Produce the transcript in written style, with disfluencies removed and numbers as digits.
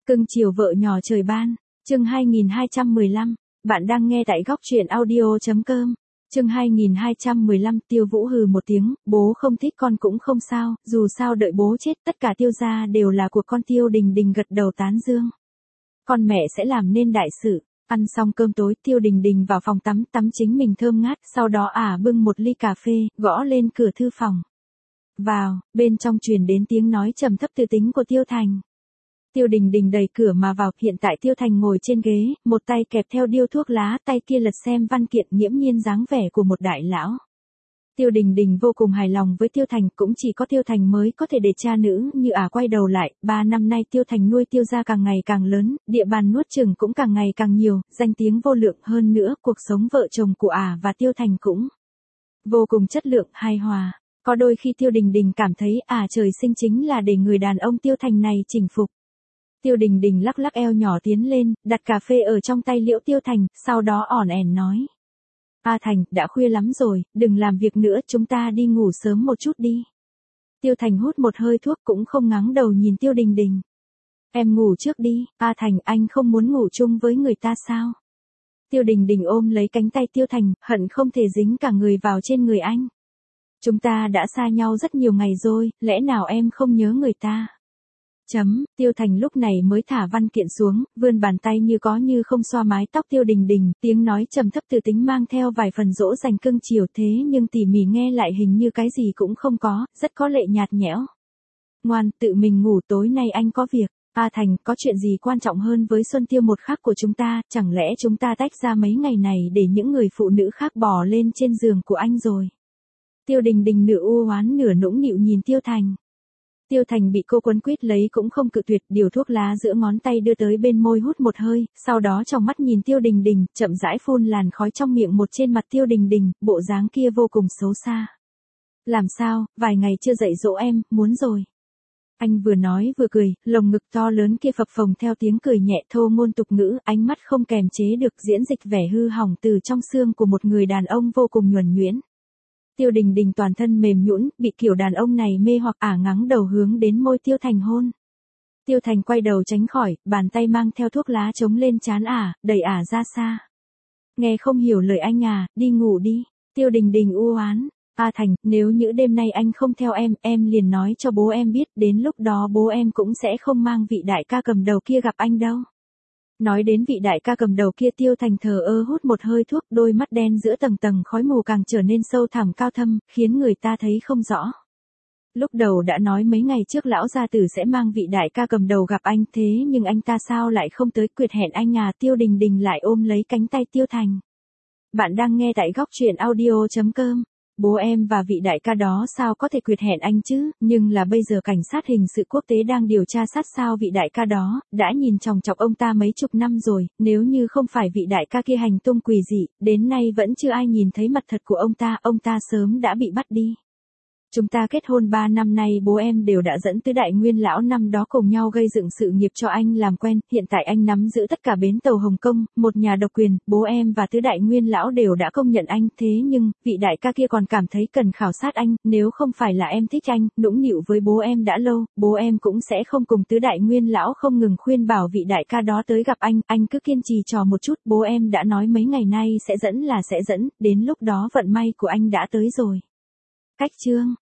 Cưng chiều vợ nhỏ trời ban, chương 2215, bạn đang nghe tại góc truyện audio.com. Chương 2215, Tiêu Vũ hừ một tiếng, bố không thích con cũng không sao, dù sao đợi bố chết tất cả Tiêu gia đều là của con. Tiêu Đình Đình gật đầu tán dương. Con mẹ sẽ làm nên đại sự. Ăn xong cơm tối, Tiêu Đình Đình vào phòng tắm chính mình thơm ngát, sau đó bưng một ly cà phê, gõ lên cửa thư phòng. Vào, bên trong truyền đến tiếng nói trầm thấp từ tính của Tiêu Thành. Tiêu Đình Đình đẩy cửa mà vào, hiện tại Tiêu Thành ngồi trên ghế, một tay kẹp theo điếu thuốc lá, tay kia lật xem văn kiện, nghiễm nhiên dáng vẻ của một đại lão. Tiêu Đình Đình vô cùng hài lòng với Tiêu Thành, cũng chỉ có Tiêu Thành mới có thể để cha nữ như quay đầu lại. 3 năm nay Tiêu Thành nuôi Tiêu gia càng ngày càng lớn, địa bàn nuốt chửng cũng càng ngày càng nhiều, danh tiếng vô lượng, hơn nữa cuộc sống vợ chồng của và Tiêu Thành cũng vô cùng chất lượng, hài hòa. Có đôi khi Tiêu Đình Đình cảm thấy trời sinh chính là để người đàn ông Tiêu Thành này chinh phục. Tiêu Đình Đình lắc lắc eo nhỏ tiến lên, đặt cà phê ở trong tay Liễu Tiêu Thành, sau đó ỏn ẻn nói. Thành, đã khuya lắm rồi, đừng làm việc nữa, chúng ta đi ngủ sớm một chút đi. Tiêu Thành hút một hơi thuốc cũng không ngáng đầu nhìn Tiêu Đình Đình. Em ngủ trước đi. Thành, anh không muốn ngủ chung với người ta sao? Tiêu Đình Đình ôm lấy cánh tay Tiêu Thành, hận không thể dính cả người vào trên người anh. Chúng ta đã xa nhau rất nhiều ngày rồi, lẽ nào em không nhớ người ta? Tiêu Thành lúc này mới thả văn kiện xuống, vươn bàn tay như có như không xoa mái tóc Tiêu Đình Đình, tiếng nói trầm thấp từ tính mang theo vài phần dỗ dành cưng chiều, thế nhưng tỉ mỉ nghe lại hình như cái gì cũng không có, rất có lệ nhạt nhẽo. Ngoan, tự mình ngủ, tối nay anh có việc. Thành, có chuyện gì quan trọng hơn với Xuân Tiêu một khắc của chúng ta, chẳng lẽ chúng ta tách ra mấy ngày này để những người phụ nữ khác bò lên trên giường của anh rồi? Tiêu Đình Đình nửa u oán nửa nũng nịu nhìn Tiêu Thành. Tiêu Thành bị cô quấn quýt lấy cũng không cự tuyệt, điều thuốc lá giữa ngón tay đưa tới bên môi hút một hơi, sau đó trong mắt nhìn Tiêu Đình Đình, chậm rãi phun làn khói trong miệng một trên mặt Tiêu Đình Đình, bộ dáng kia vô cùng xấu xa. Làm sao, vài ngày chưa dạy dỗ em, muốn rồi. Anh vừa nói vừa cười, lồng ngực to lớn kia phập phồng theo tiếng cười nhẹ thô ngôn tục ngữ, ánh mắt không kềm chế được diễn dịch vẻ hư hỏng từ trong xương của một người đàn ông vô cùng nhuần nhuyễn. Tiêu Đình Đình toàn thân mềm nhũn, bị kiểu đàn ông này mê hoặc, ngắng đầu hướng đến môi Tiêu Thành hôn. Tiêu Thành quay đầu tránh khỏi, bàn tay mang theo thuốc lá chống lên trán đẩy ra xa. Nghe không hiểu lời anh đi ngủ đi. Tiêu Đình Đình u oán. Thành, nếu như đêm nay anh không theo em liền nói cho bố em biết, đến lúc đó bố em cũng sẽ không mang vị đại ca cầm đầu kia gặp anh đâu. Nói đến vị đại ca cầm đầu kia, Tiêu Thành thờ ơ hút một hơi thuốc, đôi mắt đen giữa tầng tầng khói mù càng trở nên sâu thẳm cao thâm, khiến người ta thấy không rõ. Lúc đầu đã nói mấy ngày trước lão gia tử sẽ mang vị đại ca cầm đầu gặp anh, thế nhưng anh ta sao lại không tới, quyệt hẹn anh Tiêu Đình Đình lại ôm lấy cánh tay Tiêu Thành. Bạn đang nghe tại góc truyện audio.com. Bố em và vị đại ca đó sao có thể quyệt hẹn anh chứ, nhưng là bây giờ cảnh sát hình sự quốc tế đang điều tra sát sao vị đại ca đó, đã nhìn chòng chọc ông ta mấy chục năm rồi, nếu như không phải vị đại ca kia hành tung quỷ dị, đến nay vẫn chưa ai nhìn thấy mặt thật của ông ta sớm đã bị bắt đi. Chúng ta kết hôn 3 năm nay, bố em đều đã dẫn Tứ Đại Nguyên lão năm đó cùng nhau gây dựng sự nghiệp cho anh làm quen, hiện tại anh nắm giữ tất cả bến tàu Hồng Kông, một nhà độc quyền, bố em và Tứ Đại Nguyên lão đều đã công nhận anh, thế nhưng, vị đại ca kia còn cảm thấy cần khảo sát anh, nếu không phải là em thích anh, nũng nịu với bố em đã lâu, bố em cũng sẽ không cùng Tứ Đại Nguyên lão không ngừng khuyên bảo vị đại ca đó tới gặp anh cứ kiên trì trò một chút, bố em đã nói mấy ngày nay sẽ dẫn, đến lúc đó vận may của anh đã tới rồi. Cách chương